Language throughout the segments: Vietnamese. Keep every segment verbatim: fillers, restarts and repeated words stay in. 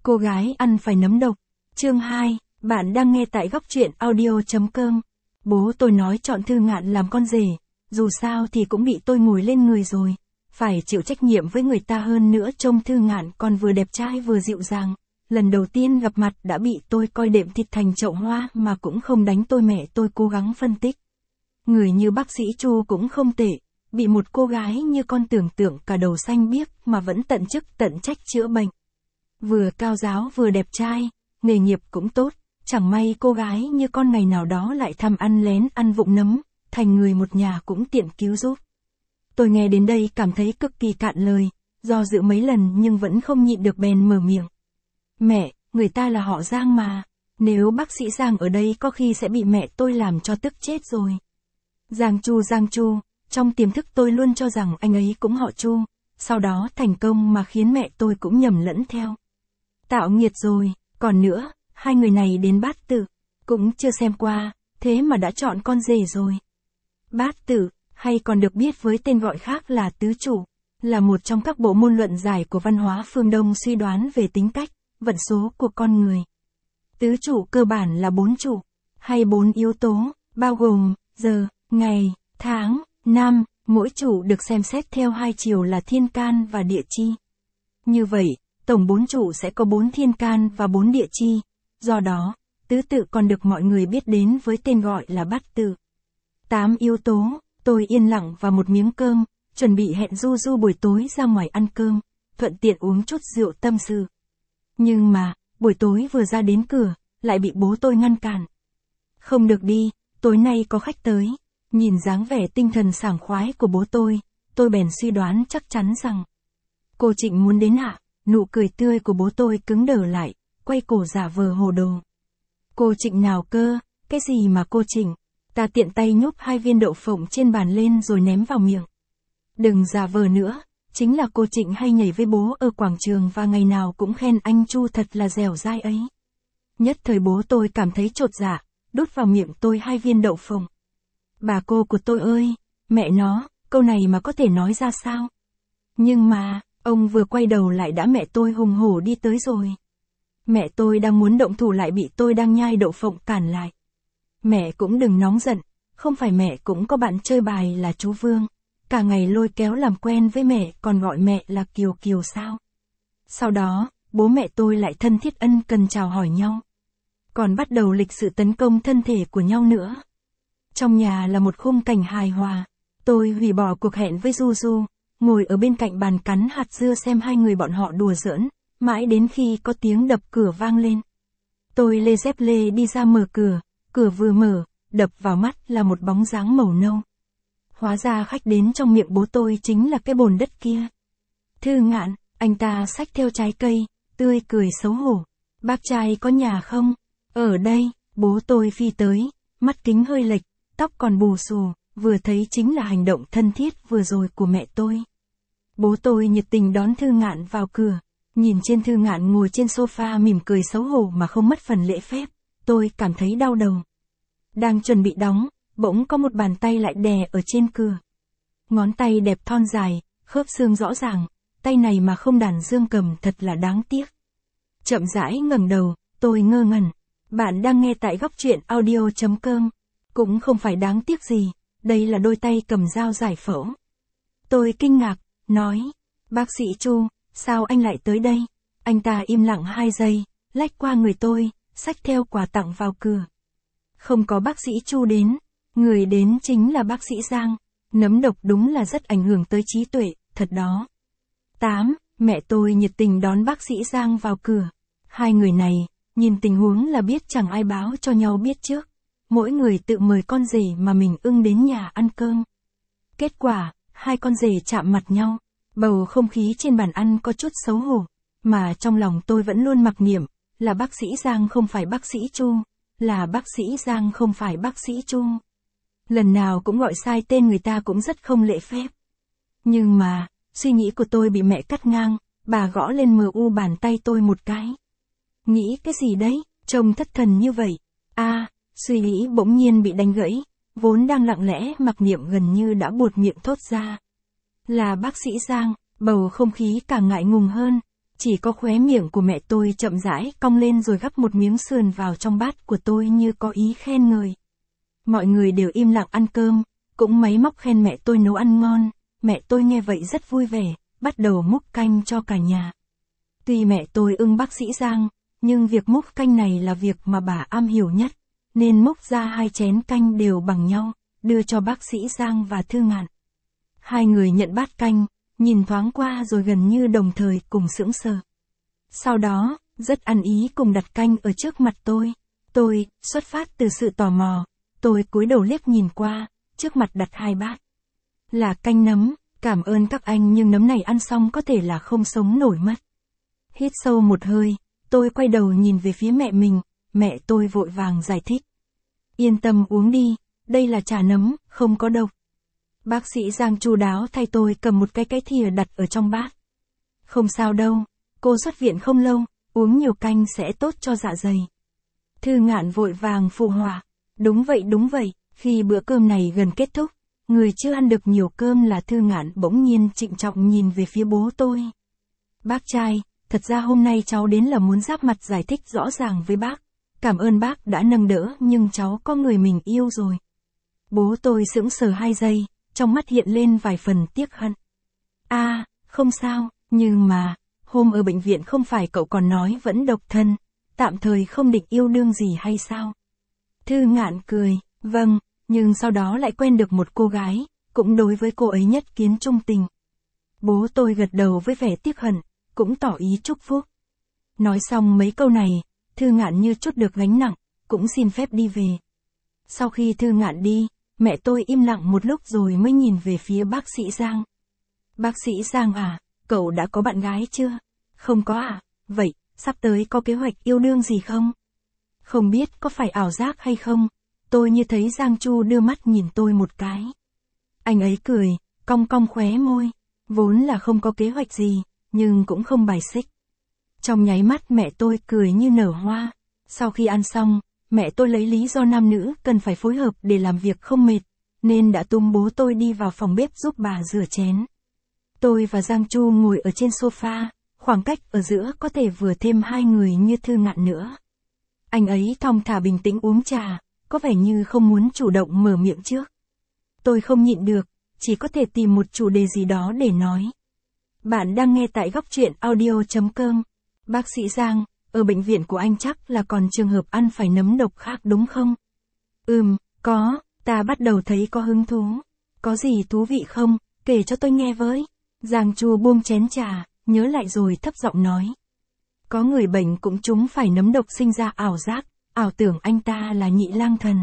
Cô gái ăn phải nấm độc. Chương hai, bạn đang nghe tại góc truyện audio chấm com. Bố tôi nói chọn Thư Ngạn làm con rể, dù sao thì cũng bị tôi ngồi lên người rồi. Phải chịu trách nhiệm với người ta, hơn nữa trông Thư Ngạn còn vừa đẹp trai vừa dịu dàng. Lần đầu tiên gặp mặt đã bị tôi coi đệm thịt thành chậu hoa mà cũng không đánh tôi. Mẹ tôi cố gắng phân tích. Người như bác sĩ Chu cũng không tệ, bị một cô gái như con tưởng tượng cả đầu xanh biếc mà vẫn tận chức tận trách chữa bệnh. Vừa cao giáo vừa đẹp trai, nghề nghiệp cũng tốt, chẳng may cô gái như con ngày nào đó lại thăm ăn lén ăn vụng nấm, thành người một nhà cũng tiện cứu giúp. Tôi nghe đến đây cảm thấy cực kỳ cạn lời, do dự mấy lần nhưng vẫn không nhịn được bèn mở miệng. Mẹ, người ta là họ Giang mà, nếu bác sĩ Giang ở đây có khi sẽ bị mẹ tôi làm cho tức chết rồi. Giang Chu Giang Chu, trong tiềm thức tôi luôn cho rằng anh ấy cũng họ Chu, sau đó thành công mà khiến mẹ tôi cũng nhầm lẫn theo. Tạo nghiệt rồi, còn nữa, hai người này đến Bát Tự, cũng chưa xem qua, thế mà đã chọn con rể rồi. Bát Tự, hay còn được biết với tên gọi khác là tứ trụ, là một trong các bộ môn luận giải của văn hóa phương Đông suy đoán về tính cách, vận số của con người. Tứ trụ cơ bản là bốn trụ, hay bốn yếu tố, bao gồm giờ, ngày, tháng, năm, mỗi trụ được xem xét theo hai chiều là thiên can và địa chi. Như vậy, tổng bốn trụ sẽ có bốn thiên can và bốn địa chi, do đó, tứ tự còn được mọi người biết đến với tên gọi là Bát Tự. Tám yếu tố, tôi yên lặng và một miếng cơm, chuẩn bị hẹn Du Du buổi tối ra ngoài ăn cơm, thuận tiện uống chút rượu tâm sự. Nhưng mà, buổi tối vừa ra đến cửa, lại bị bố tôi ngăn cản. Không được đi, tối nay có khách tới. Nhìn dáng vẻ tinh thần sảng khoái của bố tôi, tôi bèn suy đoán chắc chắn rằng cô Trịnh muốn đến ạ. Nụ cười tươi của bố tôi cứng đờ lại, quay cổ giả vờ hồ đồ. Cô Trịnh nào cơ, cái gì mà cô Trịnh? Ta tiện tay nhúc hai viên đậu phộng trên bàn lên rồi ném vào miệng. Đừng giả vờ nữa, chính là cô Trịnh hay nhảy với bố ở quảng trường và ngày nào cũng khen anh Chu thật là dẻo dai ấy. Nhất thời bố tôi cảm thấy chột dạ, đút vào miệng tôi hai viên đậu phộng. Bà cô của tôi ơi, mẹ nó, câu này mà có thể nói ra sao? Nhưng mà, ông vừa quay đầu lại đã mẹ tôi hùng hổ đi tới rồi. Mẹ tôi đang muốn động thủ lại bị tôi đang nhai đậu phộng cản lại. Mẹ cũng đừng nóng giận, không phải mẹ cũng có bạn chơi bài là chú Vương. Cả ngày lôi kéo làm quen với mẹ còn gọi mẹ là Kiều Kiều sao? Sau đó, bố mẹ tôi lại thân thiết ân cần chào hỏi nhau. Còn bắt đầu lịch sự tấn công thân thể của nhau nữa. Trong nhà là một khung cảnh hài hòa. Tôi hủy bỏ cuộc hẹn với Du Du, ngồi ở bên cạnh bàn cắn hạt dưa xem hai người bọn họ đùa giỡn, mãi đến khi có tiếng đập cửa vang lên. Tôi lê dép lê đi ra mở cửa, cửa vừa mở, đập vào mắt là một bóng dáng màu nâu. Hóa ra khách đến trong miệng bố tôi chính là cái bồn đất kia. Thư Ngạn, anh ta xách theo trái cây, tươi cười xấu hổ. Bác trai có nhà không? Ở đây, bố tôi phi tới, mắt kính hơi lệch, tóc còn bù xù, vừa thấy chính là hành động thân thiết vừa rồi của mẹ tôi. Bố tôi nhiệt tình đón Thư Ngạn vào cửa, nhìn trên Thư Ngạn ngồi trên sofa mỉm cười xấu hổ mà không mất phần lễ phép, tôi cảm thấy đau đầu. Đang chuẩn bị đóng, bỗng có một bàn tay lại đè ở trên cửa. Ngón tay đẹp thon dài, khớp xương rõ ràng, tay này mà không đàn dương cầm thật là đáng tiếc. Chậm rãi ngẩng đầu, tôi ngơ ngẩn. Bạn đang nghe tại góc truyện audio chấm com. Cũng không phải đáng tiếc gì, đây là đôi tay cầm dao giải phẫu. Tôi kinh ngạc, nói, bác sĩ Chu, sao anh lại tới đây? Anh ta im lặng hai giây, lách qua người tôi, xách theo quà tặng vào cửa. Không có bác sĩ Chu đến, người đến chính là bác sĩ Giang. Nấm độc đúng là rất ảnh hưởng tới trí tuệ, thật đó. tám. Mẹ tôi nhiệt tình đón bác sĩ Giang vào cửa. Hai người này, nhìn tình huống là biết chẳng ai báo cho nhau biết trước. Mỗi người tự mời con rể mà mình ưng đến nhà ăn cơm. Kết quả, hai con rể chạm mặt nhau. Bầu không khí trên bàn ăn có chút xấu hổ. Mà trong lòng tôi vẫn luôn mặc niệm, là bác sĩ Giang không phải bác sĩ Chu. Là bác sĩ Giang không phải bác sĩ Chu. Lần nào cũng gọi sai tên người ta cũng rất không lễ phép. Nhưng mà, suy nghĩ của tôi bị mẹ cắt ngang, bà gõ lên mờ u bàn tay tôi một cái. Nghĩ cái gì đấy, trông thất thần như vậy. À, suy nghĩ bỗng nhiên bị đánh gãy, vốn đang lặng lẽ mặc niệm gần như đã buột miệng thốt ra. Là bác sĩ Giang, bầu không khí càng ngại ngùng hơn. Chỉ có khóe miệng của mẹ tôi chậm rãi cong lên rồi gắp một miếng sườn vào trong bát của tôi như có ý khen ngợi. Mọi người đều im lặng ăn cơm, cũng máy móc khen mẹ tôi nấu ăn ngon. Mẹ tôi nghe vậy rất vui vẻ, bắt đầu múc canh cho cả nhà. Tuy mẹ tôi ưng bác sĩ Giang, nhưng việc múc canh này là việc mà bà am hiểu nhất, nên múc ra hai chén canh đều bằng nhau, đưa cho bác sĩ Giang và Thư Ngạn. Hai người nhận bát canh, nhìn thoáng qua rồi gần như đồng thời cùng sững sờ. Sau đó, rất ăn ý cùng đặt canh ở trước mặt tôi. Tôi, xuất phát từ sự tò mò, tôi cúi đầu liếc nhìn qua, trước mặt đặt hai bát. Là canh nấm, cảm ơn các anh nhưng nấm này ăn xong có thể là không sống nổi mất. Hít sâu một hơi, tôi quay đầu nhìn về phía mẹ mình, mẹ tôi vội vàng giải thích. Yên tâm uống đi, đây là trà nấm, không có độc. Bác sĩ Giang chu đáo thay tôi cầm một cái cái thìa đặt ở trong bát. Không sao đâu, cô xuất viện không lâu, uống nhiều canh sẽ tốt cho dạ dày. Thư Ngạn vội vàng phụ họa. Đúng vậy đúng vậy, khi bữa cơm này gần kết thúc, người chưa ăn được nhiều cơm là Thư Ngạn bỗng nhiên trịnh trọng nhìn về phía bố tôi. Bác trai, thật ra hôm nay cháu đến là muốn giáp mặt giải thích rõ ràng với bác. Cảm ơn bác đã nâng đỡ nhưng cháu có người mình yêu rồi. Bố tôi sững sờ hai giây, trong mắt hiện lên vài phần tiếc hận. À, không sao, nhưng mà, hôm ở bệnh viện không phải cậu còn nói vẫn độc thân, tạm thời không định yêu đương gì hay sao? Thư Ngạn cười, vâng, nhưng sau đó lại quen được một cô gái, cũng đối với cô ấy nhất kiến trung tình. Bố tôi gật đầu với vẻ tiếc hận, cũng tỏ ý chúc phúc. Nói xong mấy câu này, Thư Ngạn như trút được gánh nặng, cũng xin phép đi về. Sau khi Thư Ngạn đi, mẹ tôi im lặng một lúc rồi mới nhìn về phía bác sĩ Giang. Bác sĩ Giang à, cậu đã có bạn gái chưa? Không có à, vậy, sắp tới có kế hoạch yêu đương gì không? Không biết có phải ảo giác hay không? Tôi như thấy Giang Chu đưa mắt nhìn tôi một cái. Anh ấy cười, cong cong khóe môi, vốn là không có kế hoạch gì, nhưng cũng không bài xích. Trong nháy mắt mẹ tôi cười như nở hoa. Sau khi ăn xong, mẹ tôi lấy lý do nam nữ cần phải phối hợp để làm việc không mệt, nên đã tung bố tôi đi vào phòng bếp giúp bà rửa chén. Tôi và Giang Chu ngồi ở trên sofa, khoảng cách ở giữa có thể vừa thêm hai người như Thư Ngạn nữa. Anh ấy thong thả bình tĩnh uống trà, có vẻ như không muốn chủ động mở miệng trước. Tôi không nhịn được, chỉ có thể tìm một chủ đề gì đó để nói. Bạn đang nghe tại góc truyện audio chấm com. Bác sĩ Giang, ở bệnh viện của anh chắc là còn trường hợp ăn phải nấm độc khác đúng không? Ừm, có, ta bắt đầu thấy có hứng thú. Có gì thú vị không, kể cho tôi nghe với. Giang Chu buông chén trà, nhớ lại rồi thấp giọng nói. Có người bệnh cũng trúng phải nấm độc sinh ra ảo giác, ảo tưởng anh ta là nhị lang thần.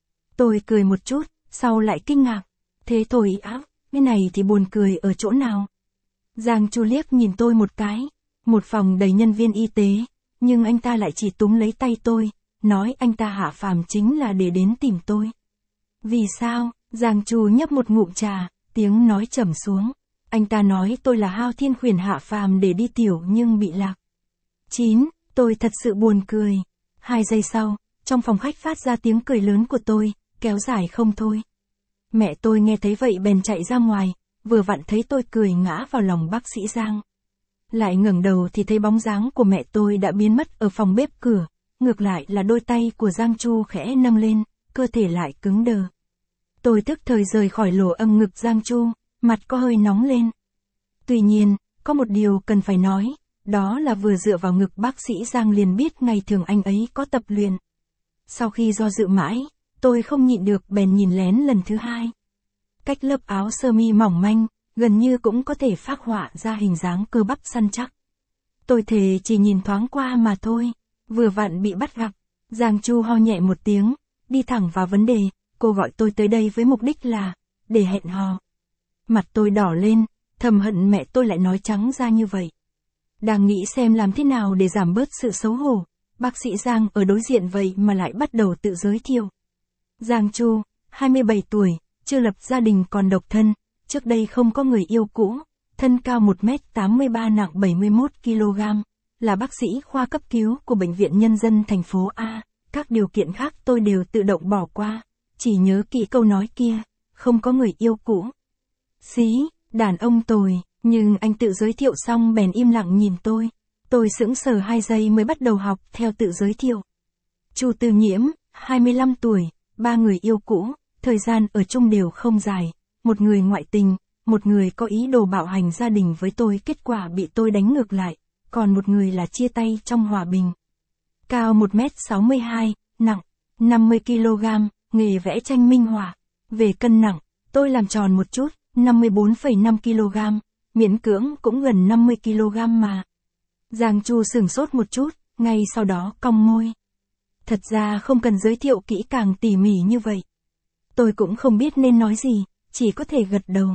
Tôi cười một chút, sau lại kinh ngạc. Thế thôi áp, cái này thì buồn cười ở chỗ nào? Giang Chu liếc nhìn tôi một cái, một phòng đầy nhân viên y tế, nhưng anh ta lại chỉ túm lấy tay tôi, nói anh ta hạ phàm chính là để đến tìm tôi. Vì sao? Giang Chu nhấp một ngụm trà, tiếng nói trầm xuống. Anh ta nói tôi là Hao Thiên Khuyển hạ phàm để đi tiểu nhưng bị lạc. chín. Tôi thật sự buồn cười. Hai giây sau, trong phòng khách phát ra tiếng cười lớn của tôi, kéo dài không thôi. Mẹ tôi nghe thấy vậy bèn chạy ra ngoài, vừa vặn thấy tôi cười ngã vào lòng bác sĩ Giang. Lại ngẩng đầu thì thấy bóng dáng của mẹ tôi đã biến mất ở phòng bếp cửa, ngược lại là đôi tay của Giang Chu khẽ nâng lên, cơ thể lại cứng đờ. Tôi tức thời rời khỏi lỗ âm ngực Giang Chu, mặt có hơi nóng lên. Tuy nhiên, có một điều cần phải nói, đó là vừa dựa vào ngực bác sĩ Giang liền biết ngày thường anh ấy có tập luyện. Sau khi do dự mãi, tôi không nhịn được bèn nhìn lén lần thứ hai. Cách lớp áo sơ mi mỏng manh, gần như cũng có thể phác họa ra hình dáng cơ bắp săn chắc. Tôi thề chỉ nhìn thoáng qua mà thôi, vừa vặn bị bắt gặp. Giang Chu ho nhẹ một tiếng, đi thẳng vào vấn đề, cô gọi tôi tới đây với mục đích là, để hẹn hò. Mặt tôi đỏ lên, thầm hận mẹ tôi lại nói trắng ra như vậy. Đang nghĩ xem làm thế nào để giảm bớt sự xấu hổ, bác sĩ Giang ở đối diện vậy mà lại bắt đầu tự giới thiệu. Giang Chu, hai mươi bảy tuổi, chưa lập gia đình còn độc thân, trước đây không có người yêu cũ, thân cao một mét tám mươi ba nặng bảy mươi mốt ki lô gam, là bác sĩ khoa cấp cứu của Bệnh viện Nhân dân thành phố A, các điều kiện khác tôi đều tự động bỏ qua, chỉ nhớ kỹ câu nói kia, không có người yêu cũ. Xí, đàn ông tồi, nhưng anh tự giới thiệu xong bèn im lặng nhìn tôi, Tôi sững sờ hai giây mới bắt đầu học theo tự giới thiệu. Chu Tư Nhiễm, hai mươi lăm tuổi, ba người yêu cũ, thời gian ở chung đều không dài, một người ngoại tình, một người có ý đồ bạo hành gia đình với tôi, kết quả bị tôi đánh ngược lại, còn một người là chia tay trong hòa bình. Cao một mét sáu mươi hai, nặng năm mươi ki lô gam, nghề vẽ tranh minh họa. Về cân nặng, tôi làm tròn một chút, năm mươi bốn phẩy năm ki lô gam, miễn cưỡng cũng gần năm mươi ki lô gam mà. Giang Chu sửng sốt một chút, ngay sau đó cong môi. Thật ra không cần giới thiệu kỹ càng tỉ mỉ như vậy. Tôi cũng không biết nên nói gì, chỉ có thể gật đầu.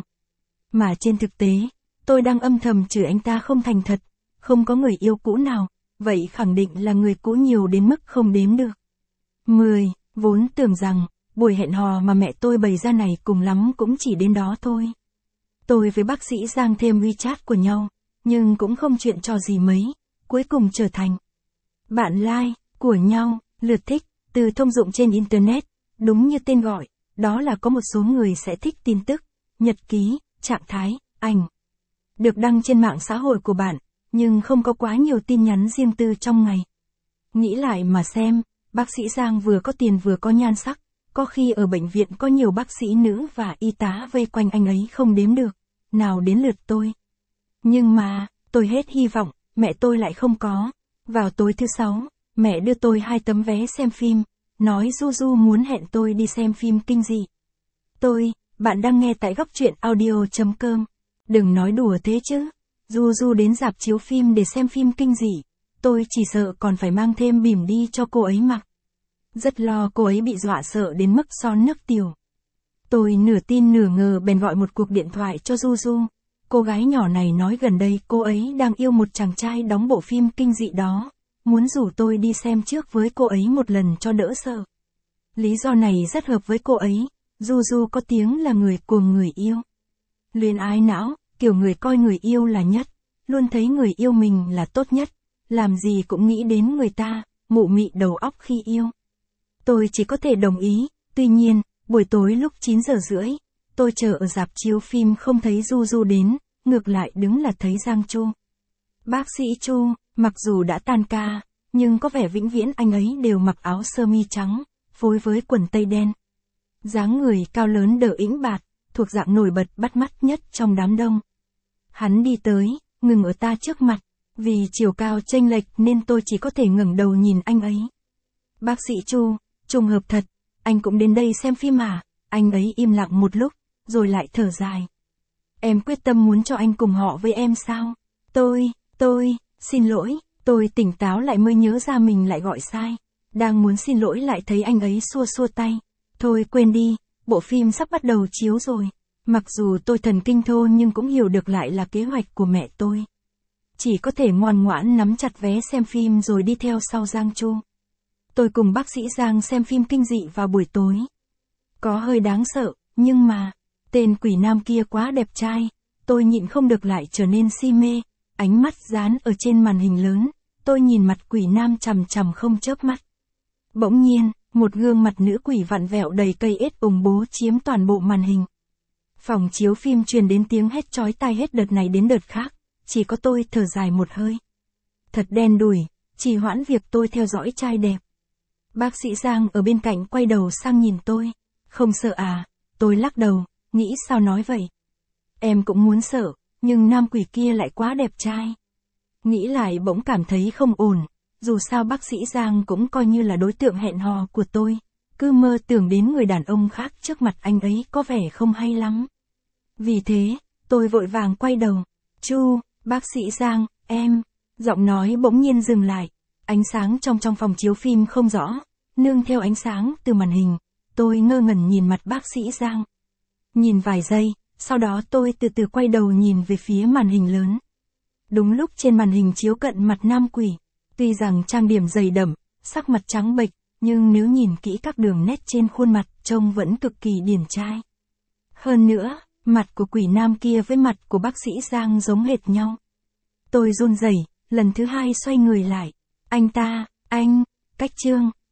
Mà trên thực tế, tôi đang âm thầm chửi anh ta không thành thật, không có người yêu cũ nào, vậy khẳng định là người cũ nhiều đến mức không đếm được. mười, vốn tưởng rằng, buổi hẹn hò mà mẹ tôi bày ra này cùng lắm cũng chỉ đến đó thôi. Tôi với bác sĩ Giang thêm WeChat của nhau, nhưng cũng không chuyện trò gì mấy, cuối cùng trở thành bạn like của nhau, lượt thích, từ thông dụng trên Internet, đúng như tên gọi, đó là có một số người sẽ thích tin tức, nhật ký, trạng thái, ảnh được đăng trên mạng xã hội của bạn, nhưng không có quá nhiều tin nhắn riêng tư trong ngày. Nghĩ lại mà xem, bác sĩ Giang vừa có tiền vừa có nhan sắc, có khi ở bệnh viện có nhiều bác sĩ nữ và y tá vây quanh anh ấy không đếm được, nào đến lượt tôi. Nhưng mà, tôi hết hy vọng, mẹ tôi lại không có. Vào tối thứ sáu, mẹ đưa tôi hai tấm vé xem phim, nói Du Du muốn hẹn tôi đi xem phim kinh dị. Tôi, bạn đang nghe tại góc truyện audio chấm com. Đừng nói đùa thế chứ. Du Du đến rạp chiếu phim để xem phim kinh dị, tôi chỉ sợ còn phải mang thêm bỉm đi cho cô ấy mặc. Rất lo cô ấy bị dọa sợ đến mức son nước tiểu. Tôi nửa tin nửa ngờ bèn gọi một cuộc điện thoại cho Du Du. Cô gái nhỏ này nói gần đây cô ấy đang yêu một chàng trai đóng bộ phim kinh dị đó, muốn rủ tôi đi xem trước với cô ấy một lần cho đỡ sợ. Lý do này rất hợp với cô ấy, Du Du có tiếng là người cuồng người yêu. Luyến ái não, kiểu người coi người yêu là nhất, luôn thấy người yêu mình là tốt nhất, làm gì cũng nghĩ đến người ta, mụ mị đầu óc khi yêu. Tôi chỉ có thể đồng ý, tuy nhiên, buổi tối lúc chín giờ rưỡi, tôi chờ ở rạp chiếu phim không thấy Du Du đến, ngược lại đứng là thấy Giang Chu. Bác sĩ Chu, mặc dù đã tan ca, nhưng có vẻ vĩnh viễn anh ấy đều mặc áo sơ mi trắng, phối với quần tây đen. Dáng người cao lớn đờ ĩnh bạt, thuộc dạng nổi bật bắt mắt nhất trong đám đông. Hắn đi tới, ngừng ở ta trước mặt, vì chiều cao chênh lệch nên tôi chỉ có thể ngẩng đầu nhìn anh ấy. Bác sĩ Chu, trùng hợp thật, anh cũng đến đây xem phim à? Anh ấy im lặng một lúc, rồi lại thở dài. Em quyết tâm muốn cho anh cùng họ với em sao? Tôi, tôi, xin lỗi, tôi tỉnh táo lại mới nhớ ra mình lại gọi sai. Đang muốn xin lỗi lại thấy anh ấy xua xua tay. Thôi quên đi, bộ phim sắp bắt đầu chiếu rồi. Mặc dù tôi thần kinh thô nhưng cũng hiểu được lại là kế hoạch của mẹ tôi. Chỉ có thể ngoan ngoãn nắm chặt vé xem phim rồi đi theo sau Giang Chu. Tôi cùng bác sĩ Giang xem phim kinh dị vào buổi tối. Có hơi đáng sợ, nhưng mà, tên quỷ nam kia quá đẹp trai, tôi nhịn không được lại trở nên si mê, ánh mắt dán ở trên màn hình lớn, tôi nhìn mặt quỷ nam chằm chằm không chớp mắt. Bỗng nhiên, một gương mặt nữ quỷ vặn vẹo đầy cây ết ủng bố chiếm toàn bộ màn hình. Phòng chiếu phim truyền đến tiếng hét chói tai hết đợt này đến đợt khác, chỉ có tôi thở dài một hơi. Thật đen đủi, trì hoãn việc tôi theo dõi trai đẹp. Bác sĩ Giang ở bên cạnh quay đầu sang nhìn tôi. Không sợ à? Tôi lắc đầu, nghĩ sao nói vậy? Em cũng muốn sợ, nhưng nam quỷ kia lại quá đẹp trai. Nghĩ lại bỗng cảm thấy không ổn, dù sao bác sĩ Giang cũng coi như là đối tượng hẹn hò của tôi. Cứ mơ tưởng đến người đàn ông khác trước mặt anh ấy có vẻ không hay lắm. Vì thế, tôi vội vàng quay đầu. Chu, bác sĩ Giang, em. Giọng nói bỗng nhiên dừng lại. Ánh sáng trong trong phòng chiếu phim không rõ, nương theo ánh sáng từ màn hình. Tôi ngơ ngẩn nhìn mặt bác sĩ Giang. Nhìn vài giây, sau đó tôi từ từ quay đầu nhìn về phía màn hình lớn. Đúng lúc trên màn hình chiếu cận mặt nam quỷ. Tuy rằng trang điểm dày đậm, sắc mặt trắng bệch, nhưng nếu nhìn kỹ các đường nét trên khuôn mặt trông vẫn cực kỳ điển trai. Hơn nữa, mặt của quỷ nam kia với mặt của bác sĩ Giang giống hệt nhau. Tôi run rẩy, lần thứ hai xoay người lại. Anh ta, anh, Cách Trương,